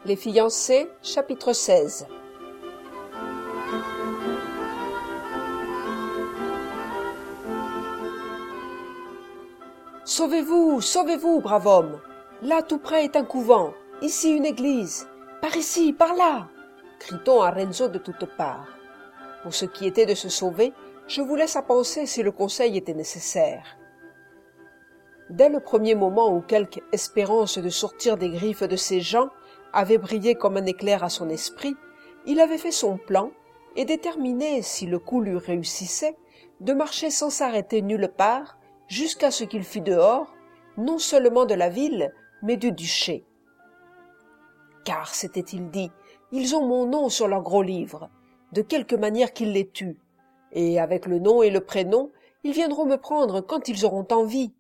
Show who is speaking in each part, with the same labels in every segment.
Speaker 1: Les fiancés, chapitre 16. Sauvez-vous, sauvez-vous, brave homme! Là, tout près, est un couvent, ici une église, par ici, par là! Crie-t-on à Renzo de toutes parts. Pour ce qui était de se sauver, je vous laisse à penser si le conseil était nécessaire. Dès le premier moment où quelque espérance de sortir des griffes de ces gens avait brillé comme un éclair à son esprit, il avait fait son plan et déterminé, si le coup lui réussissait, de marcher sans s'arrêter nulle part jusqu'à ce qu'il fût dehors, non seulement de la ville, mais du duché. Car, s'était-il dit, ils ont mon nom sur leur gros livre, de quelque manière qu'ils les tuent, et avec le nom et le prénom, ils viendront me prendre quand ils auront envie.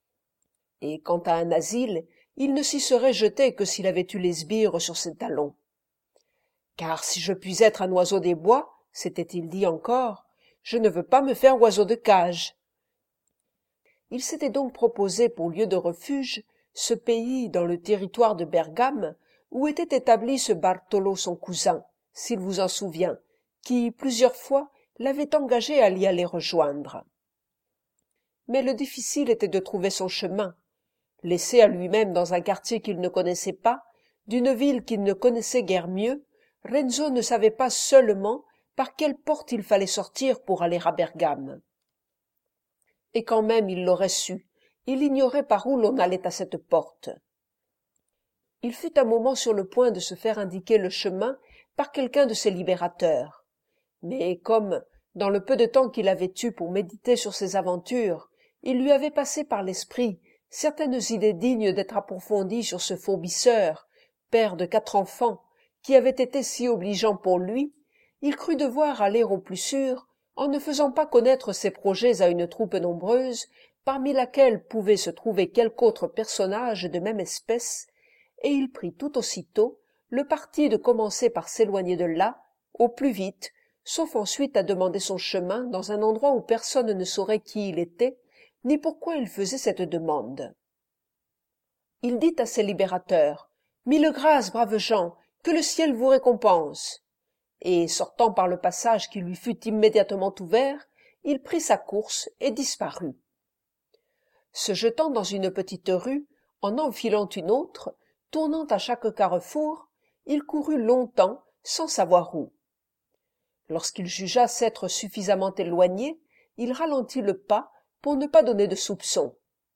Speaker 1: Et quant à un asile, il ne s'y serait jeté que s'il avait eu les sbires sur ses talons. Car si je puis être un oiseau des bois, s'était-il dit encore, je ne veux pas me faire oiseau de cage. Il s'était donc proposé pour lieu de refuge ce pays dans le territoire de Bergame, où était établi ce Bartolo son cousin, s'il vous en souvient, qui plusieurs fois l'avait engagé à l'y aller rejoindre. Mais le difficile était de trouver son chemin. Laissé à lui-même dans un quartier qu'il ne connaissait pas, d'une ville qu'il ne connaissait guère mieux, Renzo ne savait pas seulement par quelle porte il fallait sortir pour aller à Bergame. Et quand même il l'aurait su, il ignorait par où l'on allait à cette porte. Il fut un moment sur le point de se faire indiquer le chemin par quelqu'un de ses libérateurs. Mais comme, dans le peu de temps qu'il avait eu pour méditer sur ses aventures, il lui avait passé par l'esprit certaines idées dignes d'être approfondies sur ce fourbisseur, père de 4 enfants, qui avait été si obligeant pour lui, il crut devoir aller au plus sûr, en ne faisant pas connaître ses projets à une troupe nombreuse, parmi laquelle pouvait se trouver quelque autre personnage de même espèce, et il prit tout aussitôt le parti de commencer par s'éloigner de là, au plus vite, sauf ensuite à demander son chemin dans un endroit où personne ne saurait qui il était, ni pourquoi il faisait cette demande. Il dit à ses libérateurs « Mille grâces, braves gens, que le ciel vous récompense !» Et, sortant par le passage qui lui fut immédiatement ouvert, il prit sa course et disparut. Se jetant dans une petite rue, en enfilant une autre, tournant à chaque carrefour, il courut longtemps sans savoir où. Lorsqu'il jugea s'être suffisamment éloigné, il ralentit le pas pour ne pas donner de soupçons,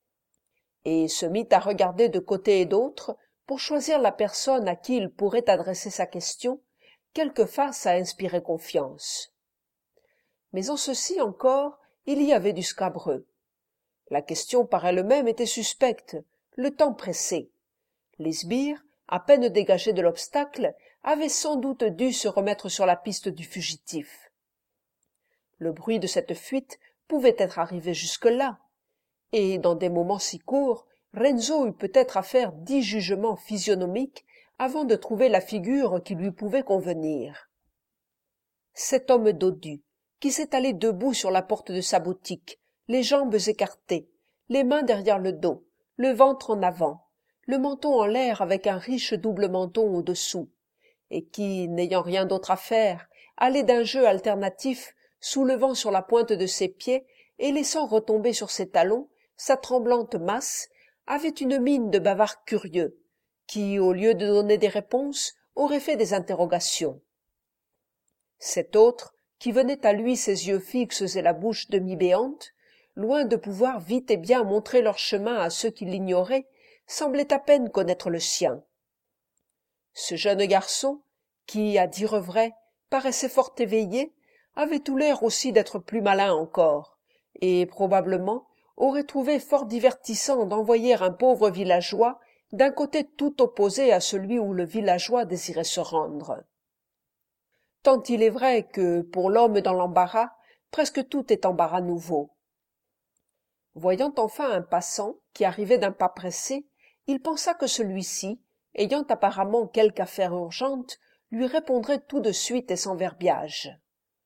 Speaker 1: et se mit à regarder de côté et d'autre pour choisir la personne à qui il pourrait adresser sa question, quelque face à inspirer confiance. Mais en ceci encore, il y avait du scabreux. La question par elle-même était suspecte, le temps pressait. Les sbires, à peine dégagés de l'obstacle, avaient sans doute dû se remettre sur la piste du fugitif. Le bruit de cette fuite pouvait être arrivé jusque-là, et dans des moments si courts, Renzo eut peut-être à faire 10 jugements physionomiques avant de trouver la figure qui lui pouvait convenir. Cet homme dodu, qui s'étalait debout sur la porte de sa boutique, les jambes écartées, les mains derrière le dos, le ventre en avant, le menton en l'air avec un riche double menton au-dessous, et qui, n'ayant rien d'autre à faire, allait d'un jeu alternatif, soulevant sur la pointe de ses pieds et laissant retomber sur ses talons sa tremblante masse, avait une mine de bavard curieux, qui, au lieu de donner des réponses, aurait fait des interrogations. Cet autre, qui venait à lui ses yeux fixes et la bouche demi-béante, loin de pouvoir vite et bien montrer leur chemin à ceux qui l'ignoraient, semblait à peine connaître le sien. Ce jeune garçon, qui, à dire vrai, paraissait fort éveillé, avait tout l'air aussi d'être plus malin encore, et probablement aurait trouvé fort divertissant d'envoyer un pauvre villageois d'un côté tout opposé à celui où le villageois désirait se rendre. Tant il est vrai que, pour l'homme dans l'embarras, presque tout est embarras nouveau. Voyant enfin un passant qui arrivait d'un pas pressé, il pensa que celui-ci, ayant apparemment quelque affaire urgente, lui répondrait tout de suite et sans verbiage.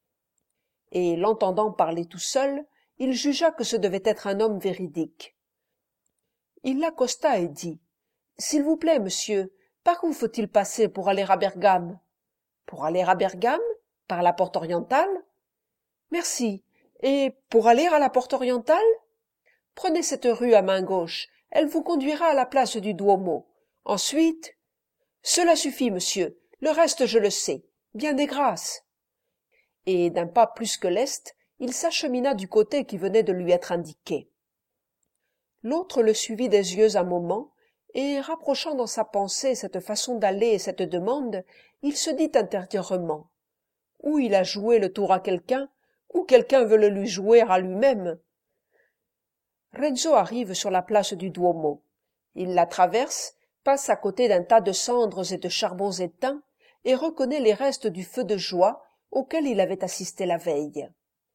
Speaker 1: Et l'entendant parler tout seul, il jugea que ce devait être un homme véridique. Il l'accosta et dit « S'il vous plaît, monsieur, Par où faut-il passer pour aller à Bergame? Pour aller à Bergame? Par la porte orientale? Merci. Et pour aller à la porte orientale? Prenez cette rue à main gauche. Elle vous conduira à la place du Duomo. Ensuite... Cela suffit, monsieur. Le reste, je le sais. Bien des grâces. Et d'un pas plus que leste, il s'achemina du côté qui venait de lui être indiqué. L'autre le suivit des yeux un moment, et rapprochant dans sa pensée cette façon d'aller et cette demande, il se dit intérieurement: ou il a joué le tour à quelqu'un, ou quelqu'un veut le lui jouer à lui-même. Renzo arrive sur la place du Duomo. Il la traverse, passe à côté d'un tas de cendres et de charbons éteints, et reconnaît les restes du feu de joie auquel il avait assisté la veille.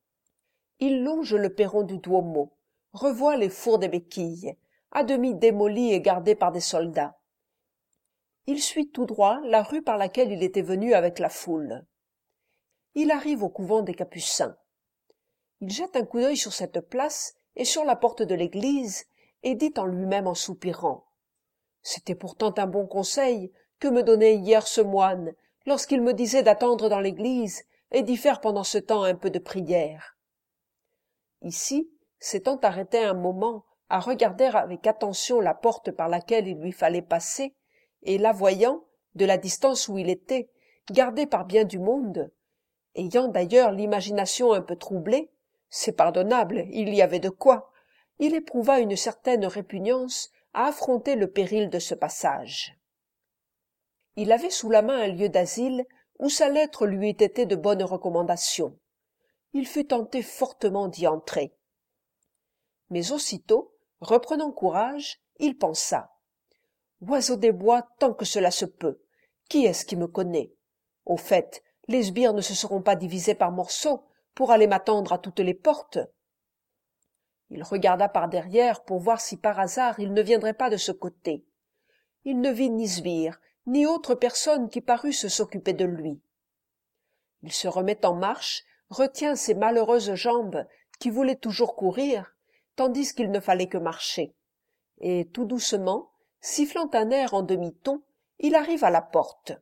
Speaker 1: Il longe le perron du Duomo, revoit les fours des béquilles, à demi démolis et gardés par des soldats. Il suit tout droit la rue par laquelle il était venu avec la foule. Il arrive au couvent des Capucins. Il jette un coup d'œil sur cette place et sur la porte de l'église, et dit en lui-même en soupirant: c'était pourtant un bon conseil que me donnait hier ce moine, lorsqu'il me disait d'attendre dans l'église et d'y faire pendant ce temps un peu de prière. Ici, s'étant arrêté un moment à regarder avec attention la porte par laquelle il lui fallait passer, et la voyant, de la distance où il était, gardée par bien du monde, ayant d'ailleurs l'imagination un peu troublée, c'est pardonnable, il y avait de quoi, il éprouva une certaine répugnance à affronter le péril de ce passage. Il avait sous la main un lieu d'asile où sa lettre lui eût été de bonne recommandation. Il fut tenté fortement d'y entrer. Mais aussitôt, reprenant courage, il pensa: oiseau des bois, tant que cela se peut, qui est-ce qui me connaît? Au fait, les sbires ne se seront pas divisés par morceaux pour aller m'attendre à toutes les portes. Il regarda par derrière pour voir si par hasard il ne viendrait pas de ce côté. Il ne vit ni sbire, ni autre personne qui parusse s'occuper de lui. Il se remet en marche, retient ses malheureuses jambes qui voulaient toujours courir, tandis qu'il ne fallait que marcher, et tout doucement, sifflant un air en demi-ton, il arrive à la porte.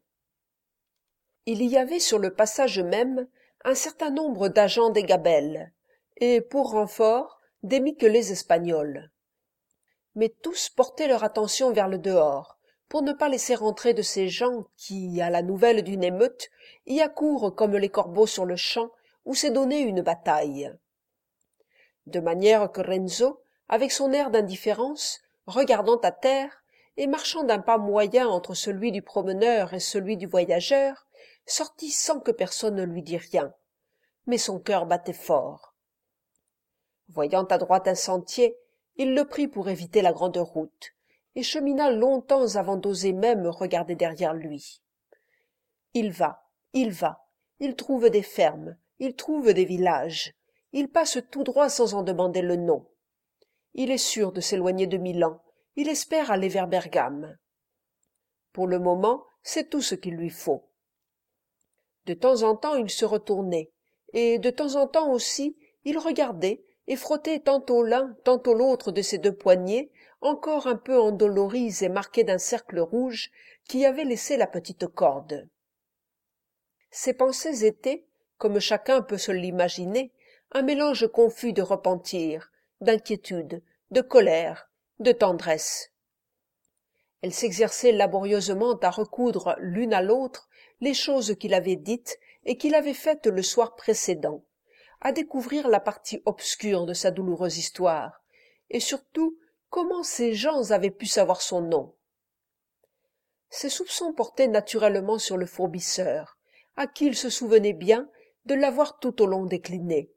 Speaker 1: Il y avait sur le passage même un certain nombre d'agents des gabelles, et pour renfort des miquelets espagnols. Mais tous portaient leur attention vers le dehors, pour ne pas laisser entrer de ces gens qui, à la nouvelle d'une émeute, y accourent comme les corbeaux sur le champ où s'est donnée une bataille. De manière que Renzo, avec son air d'indifférence, regardant à terre, et marchant d'un pas moyen entre celui du promeneur et celui du voyageur, sortit sans que personne ne lui dît rien. Mais son cœur battait fort. Voyant à droite un sentier, il le prit pour éviter la grande route, et chemina longtemps avant d'oser même regarder derrière lui. Il va, il trouve des fermes, il trouve des villages, il passe tout droit sans en demander le nom. Il est sûr de s'éloigner de Milan, il espère aller vers Bergame. Pour le moment, c'est tout ce qu'il lui faut. De temps en temps, il se retournait, et de temps en temps aussi, il regardait et frottait tantôt l'un, tantôt l'autre de ses deux poignets, encore un peu endoloris et marqués d'un cercle rouge qui avait laissé la petite corde. Ses pensées étaient, comme chacun peut se l'imaginer, un mélange confus de repentir, d'inquiétude, de colère, de tendresse. Elle s'exerçait laborieusement à recoudre l'une à l'autre les choses qu'il avait dites et qu'il avait faites le soir précédent, à découvrir la partie obscure de sa douloureuse histoire, et surtout comment ces gens avaient pu savoir son nom. Ses soupçons portaient naturellement sur le fourbisseur, à qui il se souvenait bien de l'avoir tout au long décliné.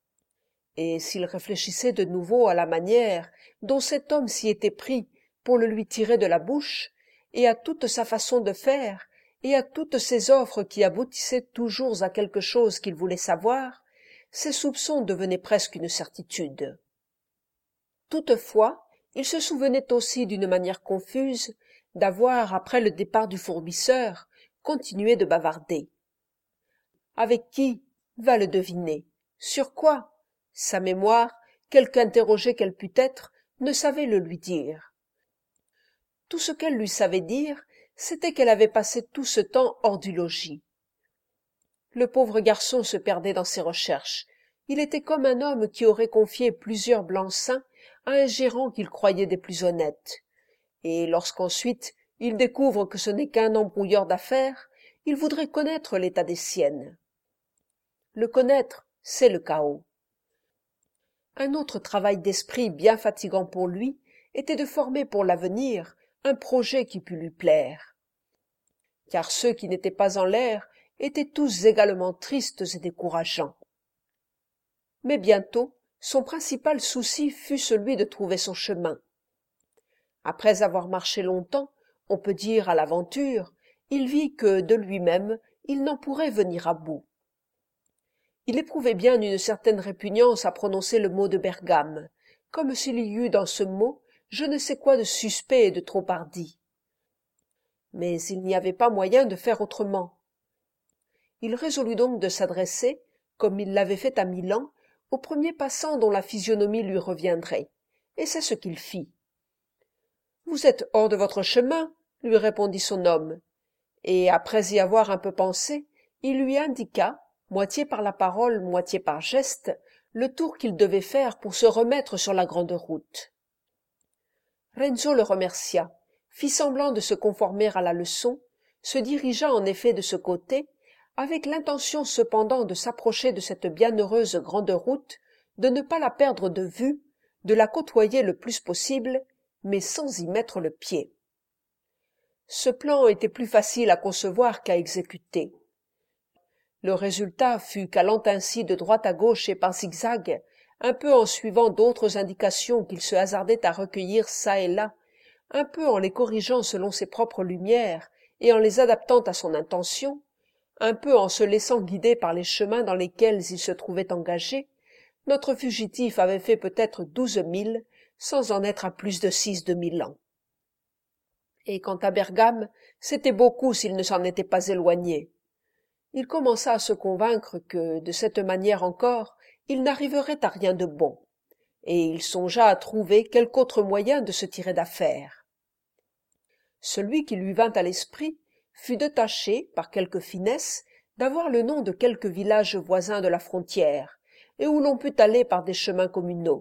Speaker 1: Et s'il réfléchissait de nouveau à la manière dont cet homme s'y était pris pour le lui tirer de la bouche, et à toute sa façon de faire, et à toutes ses offres qui aboutissaient toujours à quelque chose qu'il voulait savoir, ses soupçons devenaient presque une certitude. Toutefois, il se souvenait aussi d'une manière confuse d'avoir, après le départ du fourbisseur, continué de bavarder. Avec qui? Va le deviner. Sur quoi? Sa mémoire, quelque interrogée qu'elle pût être, ne savait le lui dire. Tout ce qu'elle lui savait dire, c'était qu'elle avait passé tout ce temps hors du logis. Le pauvre garçon se perdait dans ses recherches. Il était comme un homme qui aurait confié plusieurs blancs-seings à un gérant qu'il croyait des plus honnêtes. Et lorsqu'ensuite il découvre que ce n'est qu'un embrouilleur d'affaires, il voudrait connaître l'état des siennes. Le connaître, c'est le chaos. Un autre travail d'esprit bien fatigant pour lui était de former pour l'avenir un projet qui pût lui plaire. Car ceux qui n'étaient pas en l'air étaient tous également tristes et décourageants. Mais bientôt, son principal souci fut celui de trouver son chemin. Après avoir marché longtemps, on peut dire à l'aventure, il vit que, de lui-même, il n'en pourrait venir à bout. Il éprouvait bien une certaine répugnance à prononcer le mot de Bergame, comme s'il y eût dans ce mot je ne sais quoi de suspect et de trop hardi. Mais il n'y avait pas moyen de faire autrement. Il résolut donc de s'adresser, comme il l'avait fait à Milan, au premier passant dont la physionomie lui reviendrait, et c'est ce qu'il fit. « Vous êtes hors de votre chemin, » lui répondit son homme, et après y avoir un peu pensé, il lui indiqua, moitié par la parole, moitié par geste, le tour qu'il devait faire pour se remettre sur la grande route. Renzo le remercia, fit semblant de se conformer à la leçon, se dirigea en effet de ce côté, avec l'intention cependant de s'approcher de cette bienheureuse grande route, de ne pas la perdre de vue, de la côtoyer le plus possible, mais sans y mettre le pied. Ce plan était plus facile à concevoir qu'à exécuter. Le résultat fut qu'allant ainsi de droite à gauche et par zigzag, un peu en suivant d'autres indications qu'il se hasardait à recueillir çà et là, un peu en les corrigeant selon ses propres lumières et en les adaptant à son intention, un peu en se laissant guider par les chemins dans lesquels il se trouvait engagé, notre fugitif avait fait peut-être 12 milles, sans en être à plus de 6 de Milan. Et quant à Bergame, c'était beaucoup s'il ne s'en était pas éloigné. Il commença à se convaincre que, de cette manière encore, il n'arriverait à rien de bon, et il songea à trouver quelque autre moyen de se tirer d'affaire. Celui qui lui vint à l'esprit fut de tâcher, par quelque finesse, d'avoir le nom de quelque village voisin de la frontière, et où l'on pût aller par des chemins communaux.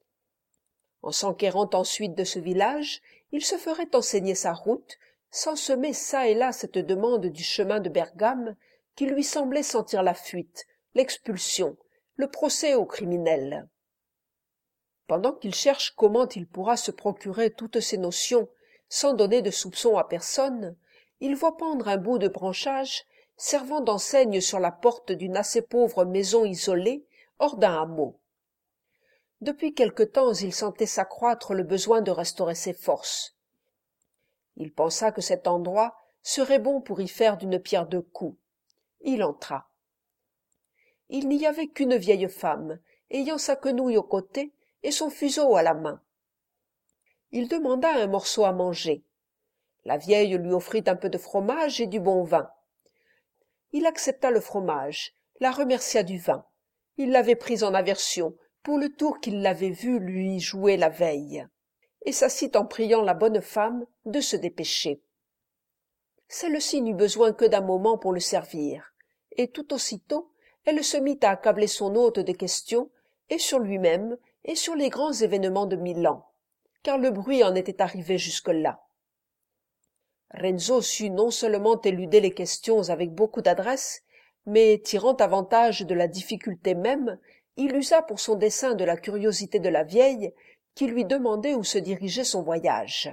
Speaker 1: En s'enquérant ensuite de ce village, il se ferait enseigner sa route, sans semer çà et là cette demande du chemin de Bergame, qui lui semblait sentir la fuite, l'expulsion, le procès au criminel. Pendant qu'il cherche comment il pourra se procurer toutes ces notions sans donner de soupçon à personne, il voit pendre un bout de branchage servant d'enseigne sur la porte d'une assez pauvre maison isolée hors d'un hameau. Depuis quelque temps il sentait s'accroître le besoin de restaurer ses forces. Il pensa que cet endroit serait bon pour y faire d'une pierre deux coups. Il entra. Il n'y avait qu'une vieille femme, ayant sa quenouille au côté et son fuseau à la main. Il demanda un morceau à manger. La vieille lui offrit un peu de fromage et du bon vin. Il accepta le fromage, la remercia du vin. Il l'avait prise en aversion pour le tour qu'il l'avait vue lui jouer la veille, et s'assit en priant la bonne femme de se dépêcher. Celle-ci n'eut besoin que d'un moment pour le servir, et tout aussitôt elle se mit à accabler son hôte de questions, et sur lui-même, et sur les grands événements de Milan, car le bruit en était arrivé jusque-là. Renzo sut non seulement éluder les questions avec beaucoup d'adresse, mais, tirant avantage de la difficulté même, il usa pour son dessein de la curiosité de la vieille, qui lui demandait où se dirigeait son voyage.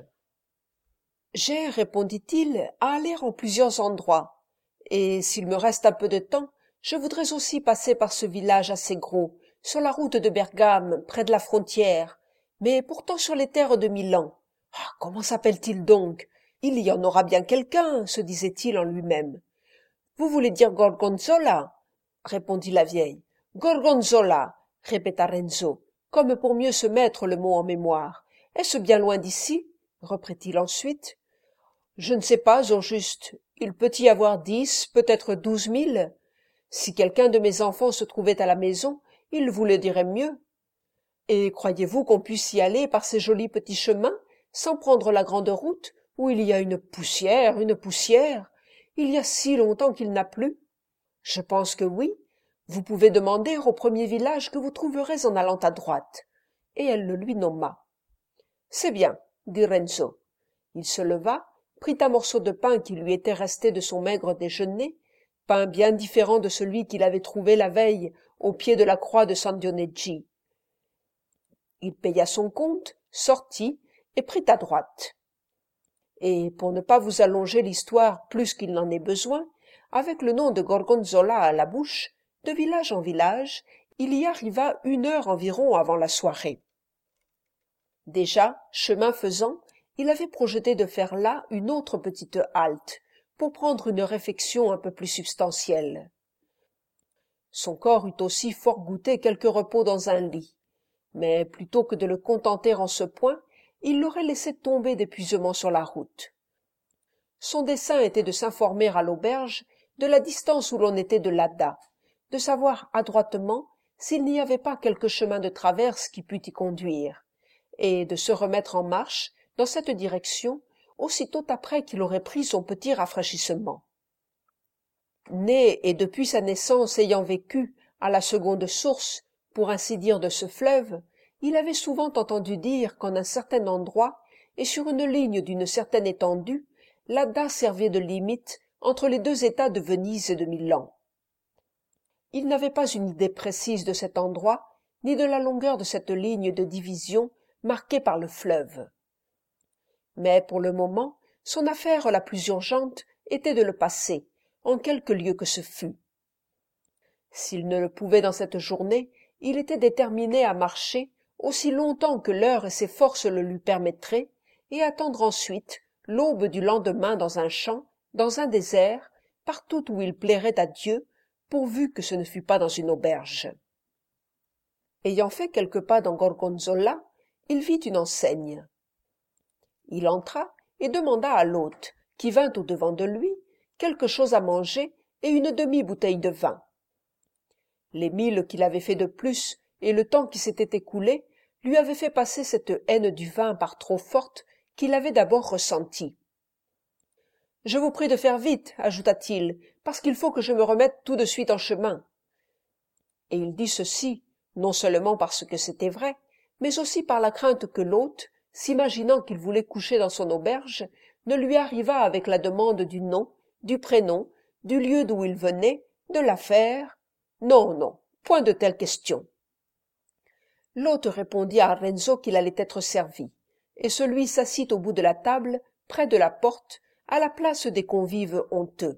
Speaker 1: « J'ai, répondit-il, à aller en plusieurs endroits, et s'il me reste un peu de temps, je voudrais aussi passer par ce village assez gros, sur la route de Bergame, près de la frontière, mais pourtant sur les terres de Milan. Ah, comment s'appelle-t-il donc? Il y en aura bien quelqu'un, se disait-il en lui-même. Vous voulez dire Gorgonzola? Répondit la vieille. Gorgonzola, répéta Renzo, comme pour mieux se mettre le mot en mémoire. Est-ce bien loin d'ici? Reprit-il ensuite. Je ne sais pas, au juste. Il peut y avoir 10, peut-être 12 milles. Si quelqu'un de mes enfants se trouvait à la maison, il vous le dirait mieux. Et croyez-vous qu'on puisse y aller par ces jolis petits chemins, sans prendre la grande route, où il y a une poussière, une poussière. Il y a si longtemps qu'il n'a plu. Je pense que oui. Vous pouvez demander au premier village que vous trouverez en allant à droite. Et elle le lui nomma. C'est bien, dit Renzo. Il se leva, prit un morceau de pain qui lui était resté de son maigre déjeuner, pain bien différent de celui qu'il avait trouvé la veille au pied de la croix de San Dionigi. Il paya son compte, sortit et prit à droite. Et pour ne pas vous allonger l'histoire plus qu'il n'en est besoin, avec le nom de Gorgonzola à la bouche, de village en village, il y arriva 1 heure environ avant la soirée. Déjà, chemin faisant, il avait projeté de faire là une autre petite halte, pour prendre une réfection un peu plus substantielle. Son corps eût aussi fort goûté quelque repos dans un lit, mais plutôt que de le contenter en ce point, il l'aurait laissé tomber d'épuisement sur la route. Son dessein était de s'informer à l'auberge de la distance où l'on était de l'Adda, de savoir adroitement s'il n'y avait pas quelque chemin de traverse qui pût y conduire, et de se remettre en marche dans cette direction aussitôt après qu'il aurait pris son petit rafraîchissement. Né et depuis sa naissance ayant vécu à la seconde source, pour ainsi dire, de ce fleuve, il avait souvent entendu dire qu'en un certain endroit et sur une ligne d'une certaine étendue, l'Adda servait de limite entre les 2 États de Venise et de Milan. Il n'avait pas une idée précise de cet endroit, ni de la longueur de cette ligne de division marquée par le fleuve. Mais pour le moment, son affaire la plus urgente était de le passer, en quelque lieu que ce fût. S'il ne le pouvait dans cette journée, il était déterminé à marcher aussi longtemps que l'heure et ses forces le lui permettraient, et attendre ensuite l'aube du lendemain dans un champ, dans un désert, partout où il plairait à Dieu, pourvu que ce ne fût pas dans une auberge. Ayant fait quelques pas dans Gorgonzola, il vit une enseigne. Il entra et demanda à l'hôte, qui vint au-devant de lui, quelque chose à manger et une demi-bouteille de vin. Les milles qu'il avait fait de plus et le temps qui s'était écoulé lui avaient fait passer cette haine du vin par trop forte qu'il avait d'abord ressentie. « Je vous prie de faire vite, ajouta-t-il, parce qu'il faut que je me remette tout de suite en chemin. » Et il dit ceci, non seulement parce que c'était vrai, mais aussi par la crainte que l'hôte, s'imaginant qu'il voulait coucher dans son auberge, ne lui arrivât avec la demande du nom, du prénom, du lieu d'où il venait, de l'affaire. Non, non, point de telle question. L'hôte répondit à Renzo qu'il allait être servi, et celui s'assit au bout de la table, près de la porte, à la place des convives honteux.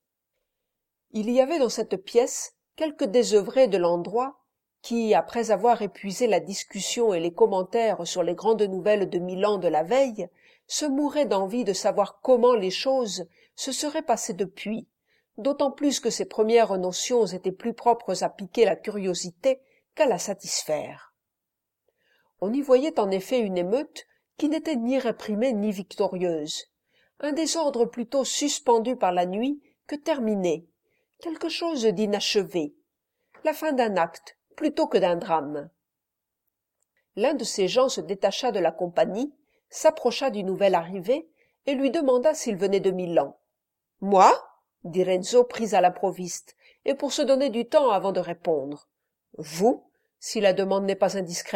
Speaker 1: Il y avait dans cette pièce quelques désœuvrés de l'endroit qui, après avoir épuisé la discussion et les commentaires sur les grandes nouvelles de Milan de la veille, se mouraient d'envie de savoir comment les choses se seraient passées depuis, d'autant plus que ces premières notions étaient plus propres à piquer la curiosité qu'à la satisfaire. On y voyait en effet une émeute qui n'était ni réprimée ni victorieuse, un désordre plutôt suspendu par la nuit que terminé, quelque chose d'inachevé, la fin d'un acte plutôt que d'un drame. L'un de ces gens se détacha de la compagnie, s'approcha du nouvel arrivé et lui demanda s'il venait de Milan. « Moi ?» dit Renzo, pris à l'improviste, et pour se donner du temps avant de répondre. « Vous, si la demande n'est pas indiscrète. »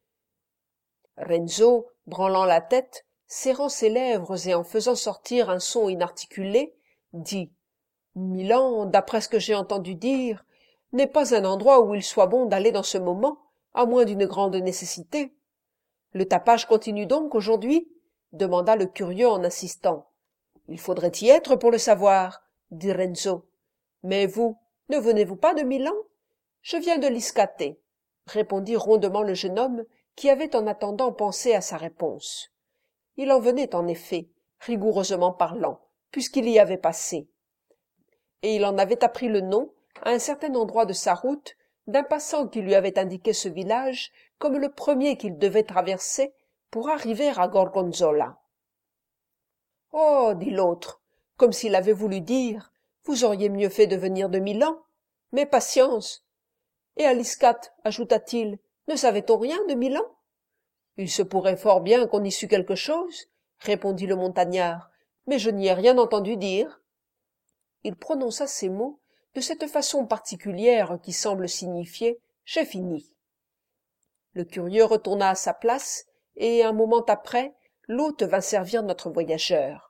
Speaker 1: Renzo, branlant la tête, serrant ses lèvres et en faisant sortir un son inarticulé, dit « Milan, d'après ce que j'ai entendu dire, n'est pas un endroit où il soit bon d'aller dans ce moment, à moins d'une grande nécessité. » « Le tapage continue donc aujourd'hui ?» demanda le curieux en insistant. « Il faudrait y être pour le savoir, » dit Renzo. « Mais vous, ne venez-vous pas de Milan ? » « Je viens de Liscate, » répondit rondement le jeune homme, qui avait en attendant pensé à sa réponse. Il en venait en effet, rigoureusement parlant, puisqu'il y avait passé. Et il en avait appris le nom, à un certain endroit de sa route, d'un passant qui lui avait indiqué ce village comme le premier qu'il devait traverser pour arriver à Gorgonzola. « Oh, dit l'autre, comme s'il avait voulu dire, vous auriez mieux fait de venir de Milan. Mais patience. Et à Liscate, ajouta-t-il, ne savait-on rien de Milan ? Il se pourrait fort bien qu'on y sût quelque chose, répondit le montagnard, mais je n'y ai rien entendu dire. Il prononça ces mots de cette façon particulière qui semble signifier « j'ai fini ». Le curieux retourna à sa place, et un moment après, l'hôte vint servir notre voyageur.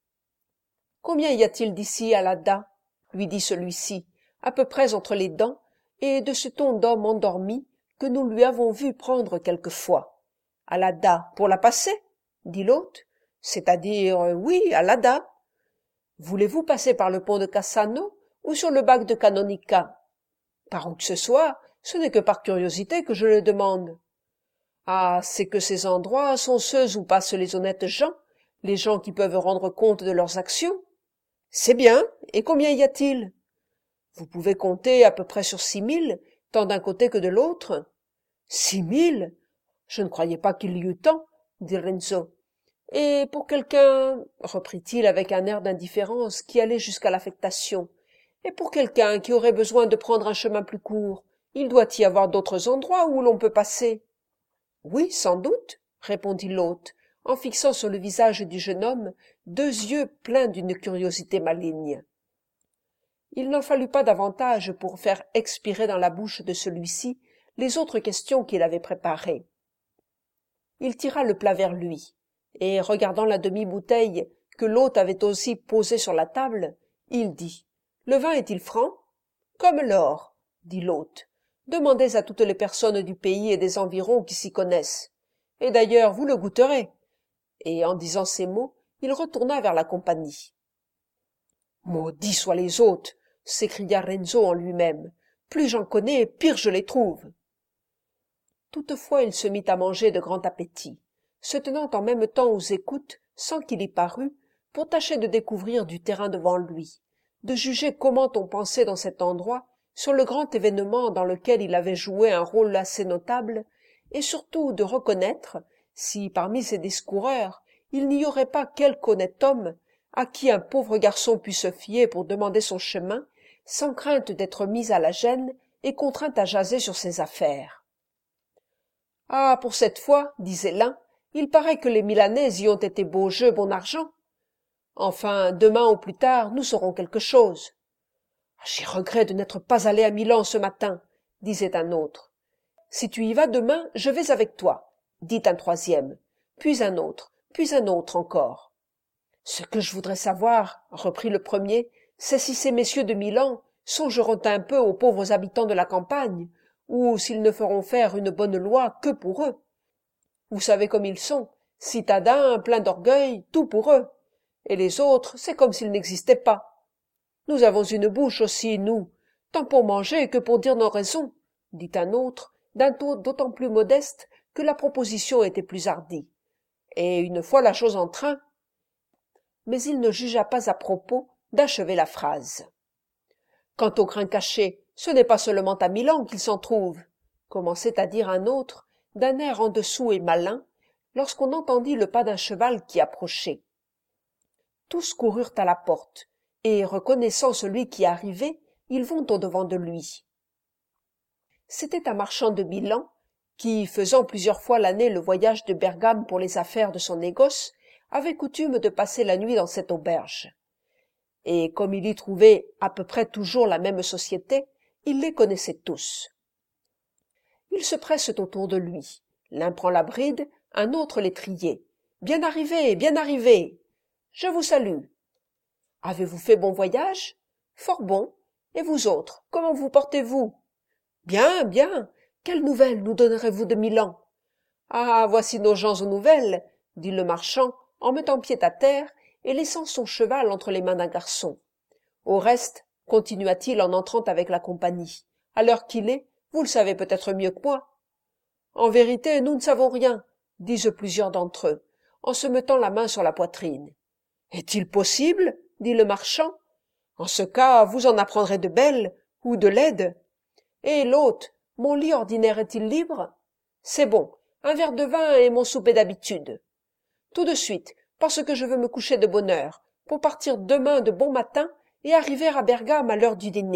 Speaker 1: « Combien y a-t-il d'ici à l'Adda ?» lui dit celui-ci, à peu près entre les dents, et de ce ton d'homme endormi que nous lui avons vu prendre quelquefois. « À l'Adda, pour la passer ?» dit l'hôte. « C'est-à-dire, oui, à l'Adda. »« Voulez-vous passer par le pont de Cassano ou sur le bac de Canonica ?»« Par où que ce soit, ce n'est que par curiosité que je le demande. »« Ah, c'est que ces endroits sont ceux où passent les honnêtes gens, les gens qui peuvent rendre compte de leurs actions. »« C'est bien, et combien y a-t-il ?»« Vous pouvez compter à peu près sur 6000, tant d'un côté que de l'autre. »« 6000 ? Je ne croyais pas qu'il y eût tant, » dit Renzo. « Et pour quelqu'un, reprit-il avec un air d'indifférence qui allait jusqu'à l'affectation, et pour quelqu'un qui aurait besoin de prendre un chemin plus court, il doit y avoir d'autres endroits où l'on peut passer. »« Oui, sans doute, » répondit l'hôte, en fixant sur le visage du jeune homme 2 yeux pleins d'une curiosité maligne. Il n'en fallut pas davantage pour faire expirer dans la bouche de celui-ci les autres questions qu'il avait préparées. Il tira le plat vers lui, et regardant la demi-bouteille que l'hôte avait aussi posée sur la table, il dit « Le vin est-il franc ?»« Comme l'or, » dit l'hôte. « Demandez à toutes les personnes du pays et des environs qui s'y connaissent. Et d'ailleurs, vous le goûterez. » Et en disant ces mots, il retourna vers la compagnie. « Maudits soient les hôtes !» s'écria Renzo en lui-même. « Plus j'en connais, pire je les trouve. » Toutefois il se mit à manger de grand appétit, se tenant en même temps aux écoutes, sans qu'il y parût, pour tâcher de découvrir du terrain devant lui, de juger comment on pensait dans cet endroit sur le grand événement dans lequel il avait joué un rôle assez notable, et surtout de reconnaître si parmi ces discoureurs il n'y aurait pas quelque honnête homme à qui un pauvre garçon pût se fier pour demander son chemin, sans crainte d'être mis à la gêne et contraint à jaser sur ses affaires. « Ah, pour cette fois, disait l'un, il paraît que les Milanais y ont été beau jeu, bon argent. Enfin, demain ou plus tard, nous saurons quelque chose. »« J'y regrette de n'être pas allé à Milan ce matin, » disait un autre. « Si tu y vas demain, je vais avec toi, » dit un troisième, puis un autre encore. « Ce que je voudrais savoir, » reprit le premier, « c'est si ces messieurs de Milan songeront un peu aux pauvres habitants de la campagne, ou s'ils ne feront faire une bonne loi que pour eux. Vous savez comme ils sont, citadins, pleins d'orgueil, tout pour eux, et les autres, c'est comme s'ils n'existaient pas. Nous avons une bouche aussi, nous, tant pour manger que pour dire nos raisons, dit un autre, d'un ton d'autant plus modeste que la proposition était plus hardie. Et une fois la chose en train, mais il ne jugea pas à propos d'achever la phrase. Quant au grain caché, ce n'est pas seulement à Milan qu'il s'en trouve, commençait à dire un autre, d'un air en dessous et malin, lorsqu'on entendit le pas d'un cheval qui approchait. Tous coururent à la porte, et, reconnaissant celui qui arrivait, ils vont au-devant de lui. C'était un marchand de Milan, qui, faisant plusieurs fois l'année le voyage de Bergame pour les affaires de son négoce, avait coutume de passer la nuit dans cette auberge. Et comme il y trouvait à peu près toujours la même société, il les connaissait tous. Ils se pressent autour de lui. L'un prend la bride, un autre l'étrier. « Bien arrivé, bien arrivé !»« Je vous salue !»« Avez-vous fait bon voyage ?»« Fort bon. Et vous autres, comment vous portez-vous ?»« Bien, bien. Quelles nouvelles nous donnerez-vous de Milan ?»« Ah, voici nos gens aux nouvelles, » dit le marchand, en mettant pied à terre et laissant son cheval entre les mains d'un garçon. « Au reste, continua-t-il en entrant avec la compagnie, à l'heure qu'il est, vous le savez peut-être mieux que moi. »« En vérité, nous ne savons rien, » disent plusieurs d'entre eux, en se mettant la main sur la poitrine. « Est-il possible ?» dit le marchand. « En ce cas, vous en apprendrez de belles, ou de laides. Et l'hôte, mon lit ordinaire est-il libre ? C'est bon, un verre de vin et mon souper d'habitude. Tout de suite, parce que je veux me coucher de bonne heure, pour partir demain de bon matin et arriver à Bergame à l'heure du dîner. »«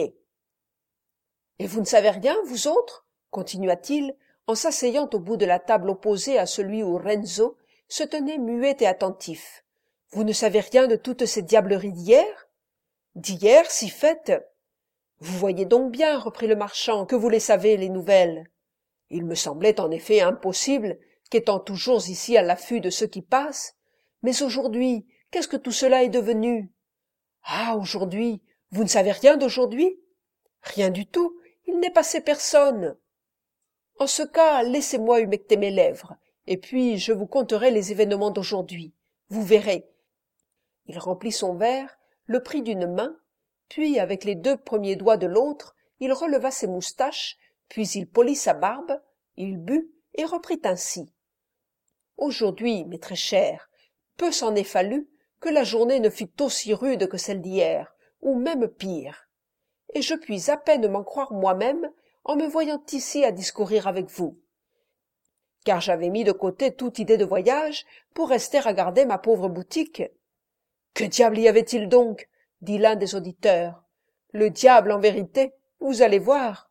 Speaker 1: Et vous ne savez rien, vous autres ?» continua-t-il, en s'asseyant au bout de la table opposée à celui où Renzo, se tenait muet et attentif. « Vous ne savez rien de toutes ces diableries d'hier ?»« D'hier, si fait. »« Vous voyez donc bien, reprit le marchand, que vous les savez, les nouvelles. » Il me semblait en effet impossible, qu'étant toujours ici à l'affût de ceux qui passent. Mais aujourd'hui, qu'est-ce que tout cela est devenu? Ah, aujourd'hui, vous ne savez rien d'aujourd'hui? Rien du tout, il n'est passé personne. En ce cas, laissez-moi humecter mes lèvres, et puis je vous conterai les événements d'aujourd'hui. Vous verrez. Il remplit son verre, le prit d'une main, puis avec les 2 premiers doigts de l'autre, il releva ses moustaches, puis il polit sa barbe, il but et reprit ainsi. Aujourd'hui, mes très chers, peu s'en est fallu que la journée ne fût aussi rude que celle d'hier, ou même pire. Et je puis à peine m'en croire moi-même en me voyant ici à discourir avec vous. Car j'avais mis de côté toute idée de voyage pour rester à garder ma pauvre boutique. Que diable y avait-il donc? Dit l'un des auditeurs. Le diable en vérité, vous allez voir.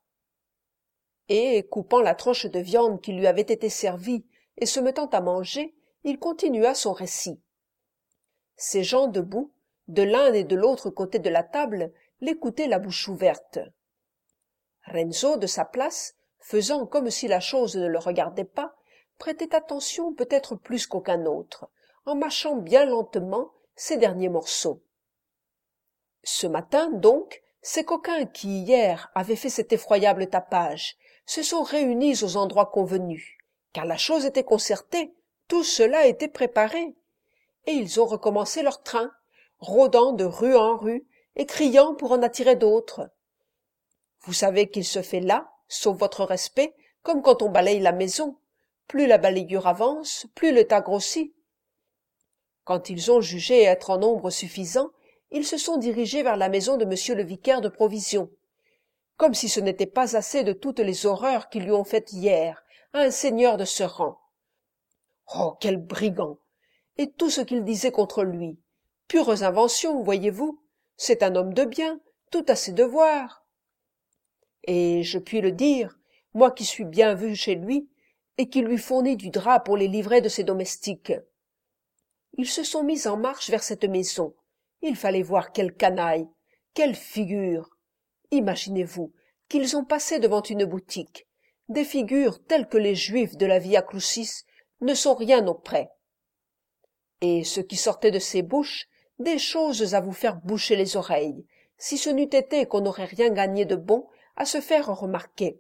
Speaker 1: Et, coupant la tranche de viande qui lui avait été servie et se mettant à manger, il continua son récit. Ces gens debout, de l'un et de l'autre côté de la table, l'écoutaient la bouche ouverte. Renzo, de sa place, faisant comme si la chose ne le regardait pas, prêtait attention peut-être plus qu'aucun autre, en mâchant bien lentement ses derniers morceaux. Ce matin, donc, ces coquins qui, hier, avaient fait cet effroyable tapage, se sont réunis aux endroits convenus, car la chose était concertée, tout cela était préparé, et ils ont recommencé leur train, rôdant de rue en rue et criant pour en attirer d'autres. Vous savez qu'il se fait là, sauf votre respect, comme quand on balaye la maison. Plus la balayure avance, plus le tas grossit. Quand ils ont jugé être en nombre suffisant, ils se sont dirigés vers la maison de monsieur le vicaire de provisions, comme si ce n'était pas assez de toutes les horreurs qu'ils lui ont faites hier à un seigneur de ce rang. Oh, quel brigand! Et tout ce qu'ils disaient contre lui. Pures inventions, voyez-vous. C'est un homme de bien, tout à ses devoirs. Et je puis le dire, moi qui suis bien vu chez lui, et qui lui fournis du drap pour les livrer de ses domestiques. Ils se sont mis en marche vers cette maison. Il fallait voir quelle canaille, quelle figure. Imaginez-vous qu'ils ont passé devant une boutique, des figures telles que les Juifs de la Via Crucis ne sont rien auprès. Et ce qui sortait de ces bouches, des choses à vous faire boucher les oreilles, si ce n'eût été qu'on n'aurait rien gagné de bon à se faire remarquer.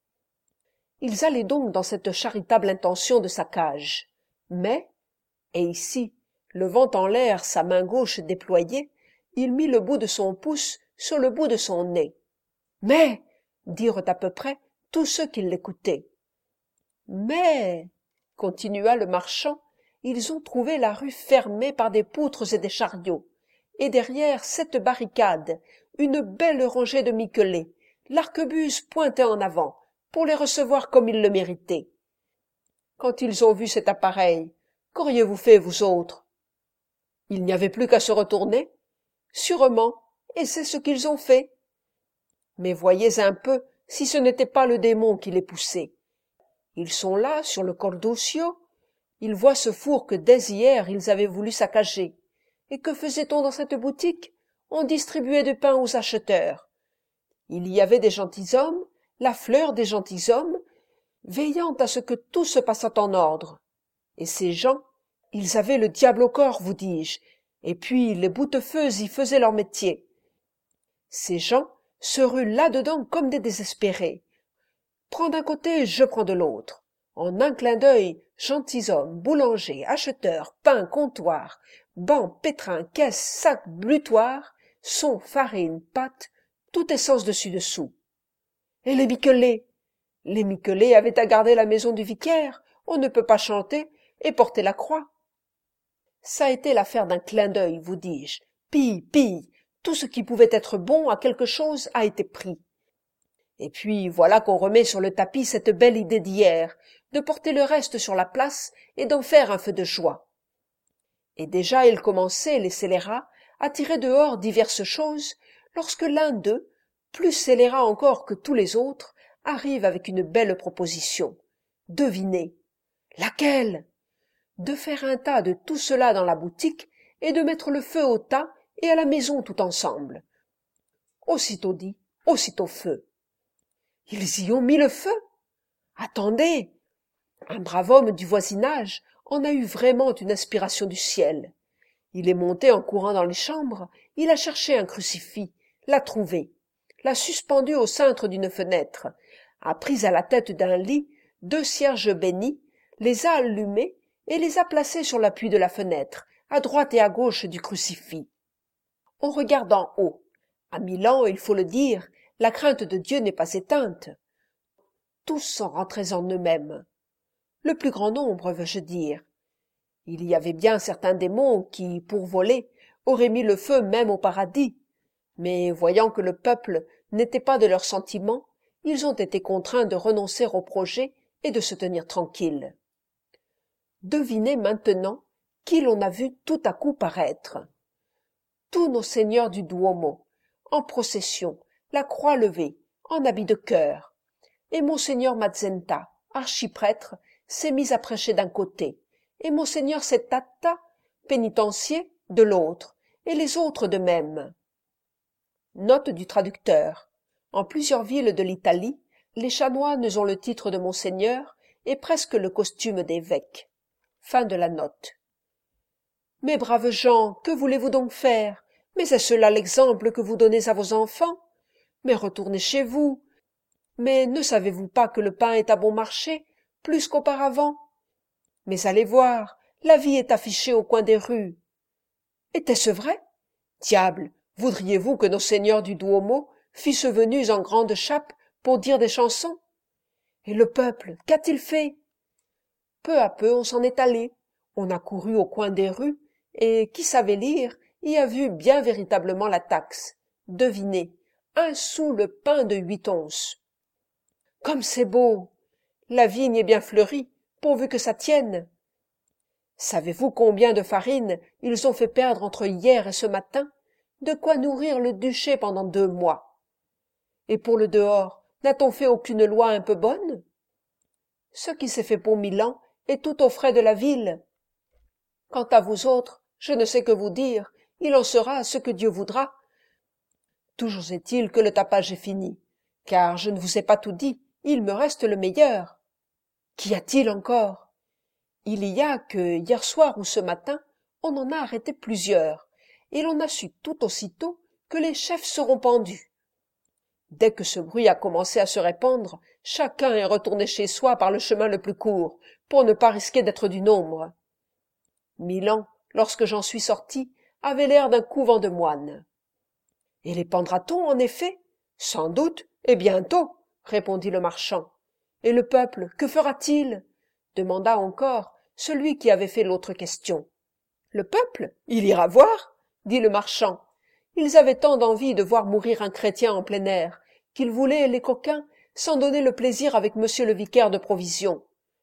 Speaker 1: Ils allaient donc dans cette charitable intention de saccage. Mais, et ici, levant en l'air sa main gauche déployée, il mit le bout de son pouce sur le bout de son nez. « Mais » dirent à peu près tous ceux qui l'écoutaient. « Mais » continua le marchand, ils ont trouvé la rue fermée par des poutres et des chariots, et derrière cette barricade, une belle rangée de miquelets, l'arquebuse pointait en avant, pour les recevoir comme ils le méritaient. Quand ils ont vu cet appareil, qu'auriez-vous fait, vous autres? Il n'y avait plus qu'à se retourner? Sûrement, et c'est ce qu'ils ont fait. Mais voyez un peu si ce n'était pas le démon qui les poussait. Ils sont là, sur le Col d'Uscio. Ils voient ce four que dès hier ils avaient voulu saccager. Et que faisait-on dans cette boutique? On distribuait du pain aux acheteurs. Il y avait des gentilshommes, la fleur des gentilshommes, veillant à ce que tout se passât en ordre. Et ces gens, ils avaient le diable au corps, vous dis-je, et puis les boutefeux y faisaient leur métier. Ces gens se ruent là-dedans comme des désespérés. Prends d'un côté, je prends de l'autre. En un clin d'œil, gentilshommes, boulangers, acheteurs, pain, comptoir, bancs, pétrins, caisses, sacs, blutoirs, son, farine, pâte, tout est sens dessus-dessous. Et les miquelets? Les miquelets avaient à garder la maison du vicaire, on ne peut pas chanter et porter la croix. Ça a été l'affaire d'un clin d'œil, vous dis-je. Pille, tout ce qui pouvait être bon à quelque chose a été pris. Et puis voilà qu'on remet sur le tapis cette belle idée d'hier, de porter le reste sur la place et d'en faire un feu de joie. Et déjà ils commençaient, les scélérats, à tirer dehors diverses choses, lorsque l'un d'eux, plus scélérat encore que tous les autres, arrive avec une belle proposition. Devinez. Laquelle? de faire un tas de tout cela dans la boutique et de mettre le feu au tas et à la maison tout ensemble. Aussitôt dit, aussitôt feu. Ils y ont mis le feu. Attendez. Un brave homme du voisinage en a eu vraiment une inspiration du ciel. Il est monté en courant dans les chambres, il a cherché un crucifix, l'a trouvé, l'a suspendu au cintre d'une fenêtre, a pris à la tête d'un lit 2 cierges bénis, les a allumés et les a placés sur l'appui de la fenêtre, à droite et à gauche du crucifix. On regarde en haut. À Milan, il faut le dire, la crainte de Dieu n'est pas éteinte. Tous sont rentrés en eux-mêmes. Le plus grand nombre, veux-je dire. Il y avait bien certains démons qui, pour voler, auraient mis le feu même au paradis. Mais voyant que le peuple n'était pas de leurs sentiments, ils ont été contraints de renoncer au projet et de se tenir tranquilles. Devinez maintenant qui l'on a vu tout à coup paraître. Tous nos seigneurs du Duomo, en procession, la croix levée, en habit de chœur. Et monseigneur Mazzenta, archiprêtre, s'est mis à prêcher d'un côté, et monseigneur Settata, pénitencier, de l'autre, et les autres de même. Note du traducteur. En plusieurs villes de l'Italie, les chanoines ont le titre de monseigneur et presque le costume d'évêque. Fin de la note. Mes braves gens, que voulez-vous donc faire? Mais est-ce là l'exemple que vous donnez à vos enfants? Mais retournez chez vous. Mais ne savez-vous pas que le pain est à bon marché, plus qu'auparavant? Mais allez voir, la vie est affichée au coin des rues. Était-ce vrai? Diable, voudriez-vous que nos seigneurs du Duomo fissent venus en grande chape pour dire des chansons? Et le peuple, qu'a-t-il fait? Peu à peu on s'en est allé, on a couru au coin des rues, et qui savait lire y a vu bien véritablement la taxe. Devinez, 1 sou le pain de 8 onces. Comme c'est beau! La vigne est bien fleurie, pourvu que ça tienne. Savez-vous combien de farine ils ont fait perdre entre hier et ce matin? De quoi nourrir le duché pendant 2 mois. Et pour le dehors, n'a-t-on fait aucune loi un peu bonne? Ce qui s'est fait pour Milan est tout aux frais de la ville. Quant à vous autres, je ne sais que vous dire, il en sera ce que Dieu voudra. Toujours est-il que le tapage est fini, car je ne vous ai pas tout dit, il me reste le meilleur. Qu'y a-t-il encore? Il y a que hier soir ou ce matin, on en a arrêté plusieurs, et l'on a su tout aussitôt que les chefs seront pendus. Dès que ce bruit a commencé à se répandre, chacun est retourné chez soi par le chemin le plus court, pour ne pas risquer d'être du nombre. Milan, lorsque j'en suis sorti, avait l'air d'un couvent de moines. Et les pendra-t-on, en effet? Sans doute, et bientôt, répondit le marchand. Et le peuple, que fera-t-il? Demanda encore celui qui avait fait l'autre question. Le peuple? Il ira voir, dit le marchand. Ils avaient tant d'envie de voir mourir un chrétien en plein air, qu'ils voulaient, les coquins, s'en donner le plaisir avec monsieur le vicaire de provision.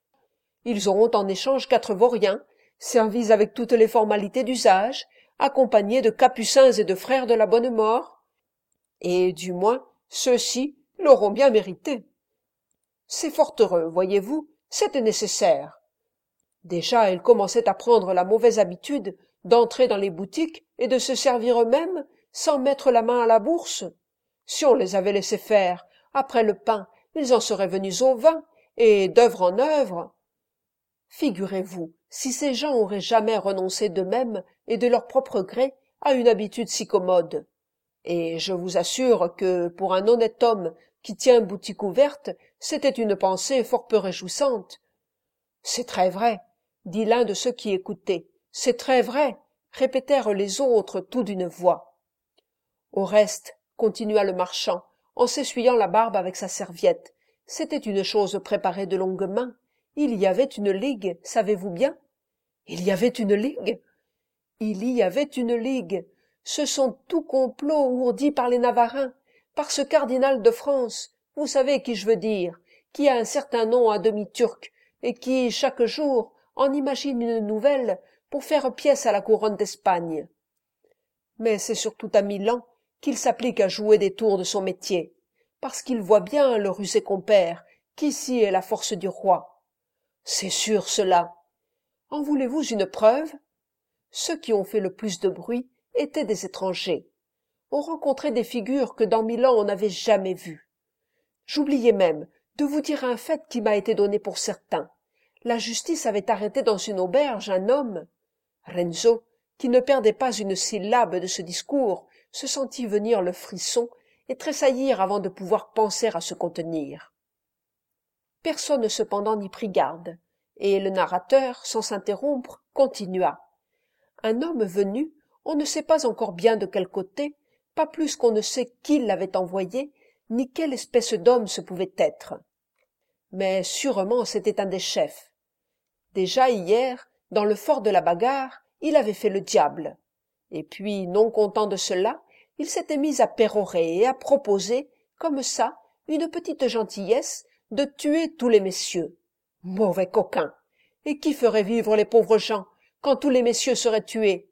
Speaker 1: Ils auront en échange 4 vauriens, servis avec toutes les formalités d'usage, accompagnés de capucins et de frères de la bonne mort. Et, du moins, ceux-ci l'auront bien mérité. C'est fort heureux, voyez-vous, c'était nécessaire. Déjà, ils commençaient à prendre la mauvaise habitude d'entrer dans les boutiques et de se servir eux-mêmes sans mettre la main à la bourse. Si on les avait laissés faire, après le pain, ils en seraient venus au vin, et d'œuvre en œuvre. Figurez-vous, si ces gens auraient jamais renoncé d'eux-mêmes et de leur propre gré à une habitude si commode. Et je vous assure que, pour un honnête homme qui tient boutique ouverte, c'était une pensée fort peu réjouissante. C'est très vrai, dit l'un de ceux qui écoutaient. C'est très vrai, répétèrent les autres tout d'une voix. Au reste, continua le marchand, en s'essuyant la barbe avec sa serviette, c'était une chose préparée de longue main. Il y avait une ligue, savez-vous bien? Il y avait une ligue? Il y avait une ligue. Ce sont tous complots ourdis par les Navarins, par ce cardinal de France, vous savez qui je veux dire, qui a un certain nom à demi-turc, et qui, chaque jour, en imagine une nouvelle pour faire pièce à la couronne d'Espagne. Mais c'est surtout à Milan qu'il s'applique à jouer des tours de son métier, parce qu'il voit bien, le rusé compère, qu'ici est la force du roi. C'est sûr cela. En voulez-vous une preuve? Ceux qui ont fait le plus de bruit étaient des étrangers. On rencontrait des figures que dans Milan on n'avait jamais vues. J'oubliais même de vous dire un fait qui m'a été donné pour certain. La justice avait arrêté dans une auberge un homme. Renzo, qui ne perdait pas une syllabe de ce discours, se sentit venir le frisson et tressaillir avant de pouvoir penser à se contenir. Personne cependant n'y prit garde, et le narrateur, sans s'interrompre, continua. Un homme venu, on ne sait pas encore bien de quel côté, pas plus qu'on ne sait qui l'avait envoyé, ni quelle espèce d'homme ce pouvait être. Mais sûrement c'était un des chefs. Déjà hier, dans le fort de la bagarre, il avait fait le diable. Et puis, non content de cela, il s'était mis à pérorer et à proposer, comme ça, une petite gentillesse, de tuer tous les messieurs. Mauvais coquin! Et qui ferait vivre les pauvres gens, quand tous les messieurs seraient tués?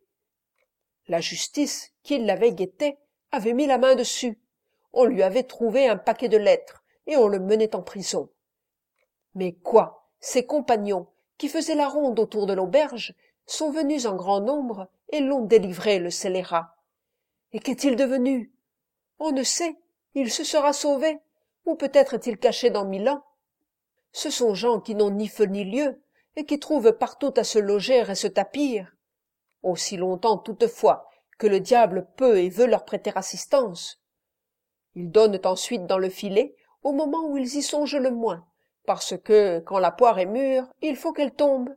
Speaker 1: La justice, qui l'avait guetté, avait mis la main dessus. On lui avait trouvé un paquet de lettres, et on le menait en prison. Mais quoi? Ses compagnons, qui faisaient la ronde autour de l'auberge, sont venus en grand nombre et l'ont délivré, le scélérat. Et qu'est-il devenu? On ne sait, il se sera sauvé, ou peut-être est-il caché dans Milan. Ce sont gens qui n'ont ni feu ni lieu, et qui trouvent partout à se loger et se tapir. Aussi longtemps toutefois que le diable peut et veut leur prêter assistance. Ils donnent ensuite dans le filet au moment où ils y songent le moins, parce que, quand la poire est mûre, il faut qu'elle tombe.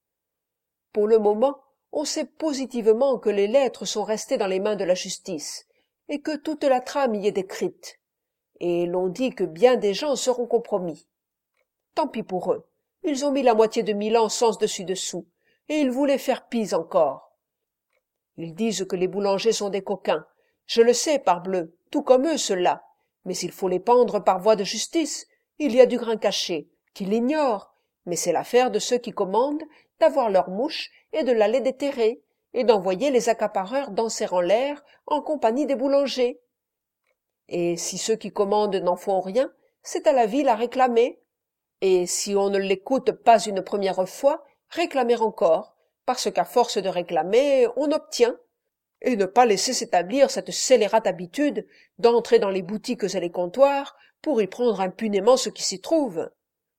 Speaker 1: Pour le moment, on sait positivement que les lettres sont restées dans les mains de la justice, et que toute la trame y est décrite, et l'on dit que bien des gens seront compromis. Tant pis pour eux, ils ont mis la moitié de Milan sens dessus dessous, et ils voulaient faire pis encore. Ils disent que les boulangers sont des coquins, je le sais, parbleu, tout comme eux ceux-là, mais il faut les pendre par voie de justice, il y a du grain caché, qu'ils l'ignorent, mais c'est l'affaire de ceux qui commandent d'avoir leurs mouches et de l'aller déterrer, et d'envoyer les accapareurs danser en l'air en compagnie des boulangers. Et si ceux qui commandent n'en font rien, c'est à la ville à réclamer. Et si on ne l'écoute pas une première fois, réclamer encore, parce qu'à force de réclamer, on obtient. Et ne pas laisser s'établir cette scélérate habitude d'entrer dans les boutiques et les comptoirs pour y prendre impunément ce qui s'y trouve.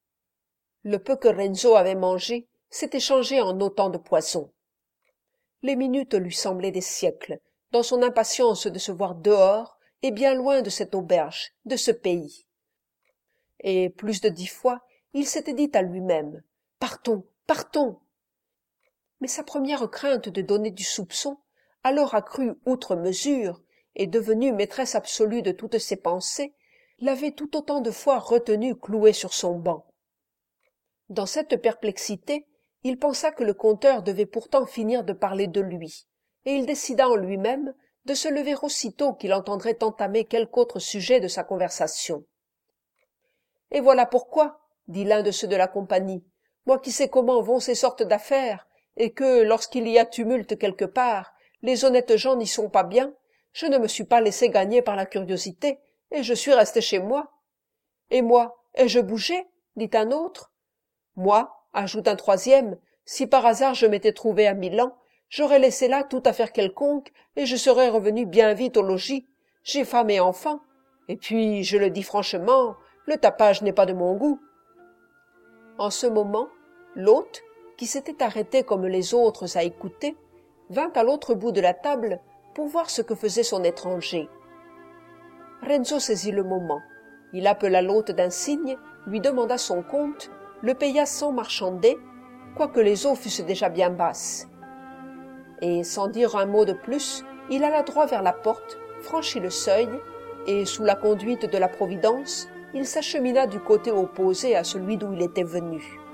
Speaker 1: Le peu que Renzo avait mangé s'était changé en autant de poison. Les minutes lui semblaient des siècles, dans son impatience de se voir dehors et bien loin de cette auberge, de ce pays. Et plus de 10 fois, il s'était dit à lui-même « Partons, partons !» Mais sa première crainte de donner du soupçon, alors accrue outre mesure et devenue maîtresse absolue de toutes ses pensées, l'avait tout autant de fois retenu cloué sur son banc. Dans cette perplexité, il pensa que le conteur devait pourtant finir de parler de lui, et il décida en lui-même de se lever aussitôt qu'il entendrait entamer quelque autre sujet de sa conversation. « Et voilà pourquoi, dit l'un de ceux de la compagnie, moi qui sais comment vont ces sortes d'affaires, et que, lorsqu'il y a tumulte quelque part, les honnêtes gens n'y sont pas bien, je ne me suis pas laissé gagner par la curiosité, et je suis resté chez moi. Et moi, ai-je bougé? Dit un autre. Moi, ajoute un troisième, si par hasard je m'étais trouvé à Milan, j'aurais laissé là toute affaire quelconque, et je serais revenu bien vite au logis. J'ai femme et enfants. Et puis, je le dis franchement, le tapage n'est pas de mon goût. En ce moment, l'hôte, qui s'était arrêté comme les autres à écouter, vint à l'autre bout de la table pour voir ce que faisait son étranger. Renzo saisit le moment. Il appela l'hôte d'un signe, lui demanda son compte, le paya sans marchander, quoique les eaux fussent déjà bien basses. Et sans dire un mot de plus, il alla droit vers la porte, franchit le seuil, et, sous la conduite de la Providence, il s'achemina du côté opposé à celui d'où il était venu.